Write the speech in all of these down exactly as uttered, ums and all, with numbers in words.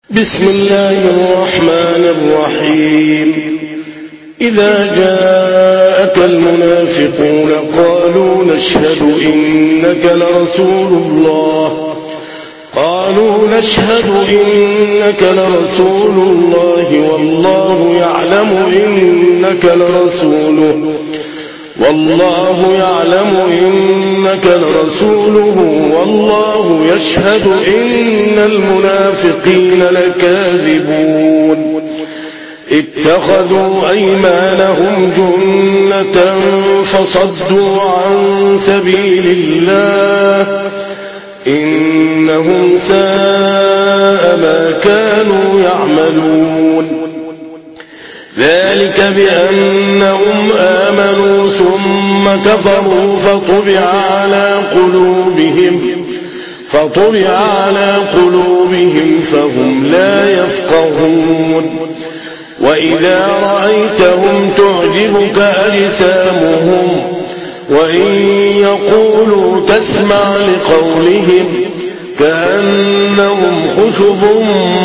بسم الله الرحمن الرحيم. إذا جاءك المنافقون قالوا نشهد إنك لرسول الله قالوا نشهد إنك لرسول الله والله يعلم إنك لرسوله والله يعلم إنك لرسوله والله يشهد إن المنافقين لكاذبون. اتخذوا أيمانهم جنة فصدوا عن سبيل الله إنهم ساء ما كانوا يعملون. ذلك بأنهم آمنوا ثم كفروا فطبع على قلوبهم فطبع على قلوبهم فهم لا يفقهون. وإذا رأيتهم تعجبك أجسامهم وإن يقولوا تسمع لقولهم كأنهم خشب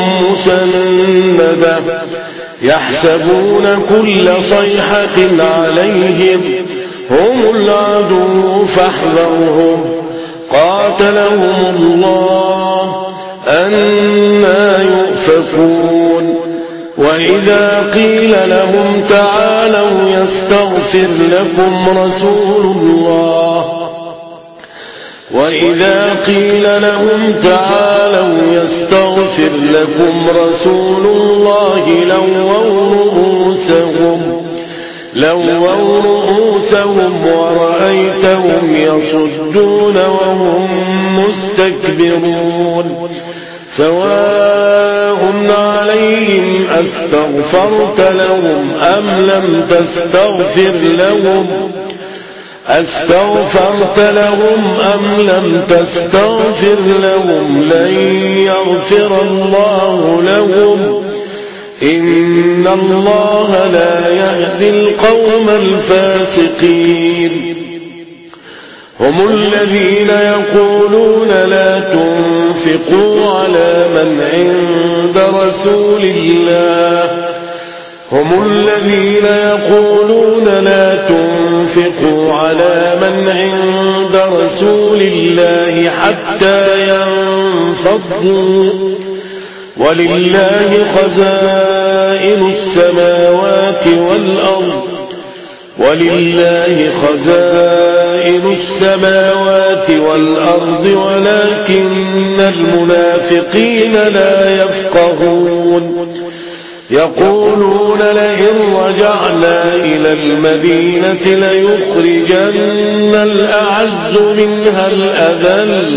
مسندة يحسبون كل صيحة عليهم هم العدو فاحذرهم قاتلهم الله أنى يؤفكون. وإذا قيل لهم تعالوا يستغفر لكم رسول الله وإذا قيل لهم تعالوا يستغفر لكم رسول الله لووا رؤوسهم لووا رؤوسهم ورأيتهم يصدون وهم مستكبرون. سواء عليهم أستغفرت لهم أم لم تستغفر لهم أستغفرت لهم أم لم تستغفر لهم لن يغفر الله لهم إن الله لا يهدي القوم الفاسقين. هم الذين يقولون لا تنفقوا على من عند رسول الله هم الذين يقولون لا تنفقوا على من عند رسول الله حتى ينفضوا ولله خزائن السماوات والأرض ولله خزائن السماوات والأرض ولكن المنافقين لا يفقهون. يقولون لئن رجعنا إلى المدينة ليخرجن الأعز منها الأذل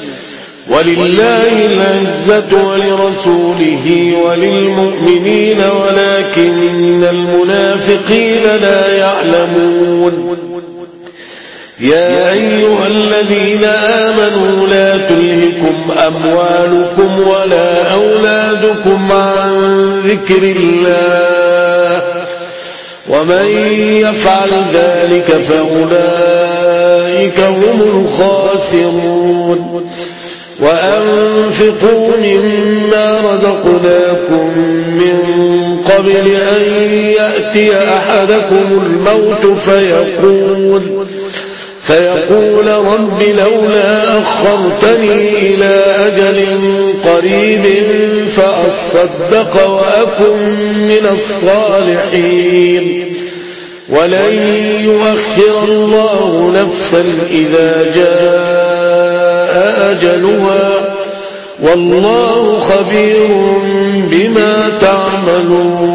ولله العزة ولرسوله وللمؤمنين ولكن المنافقين لا يعلمون. يا أيها الذين آمنوا لا تلهكم أموالكم ولا أولادكم عن ذكر الله ومن يفعل ذلك فأولئك هم الخاسرون. وأنفقوا مما رزقناكم من قبل أن يأتي أحدكم الموت فيقول فيقول رب لولا أخرتني إلى أجل قريب فأصدق وأكن من الصالحين ولن يؤخر الله نفسا إذا جاء أجلها والله خبير بما تعملون.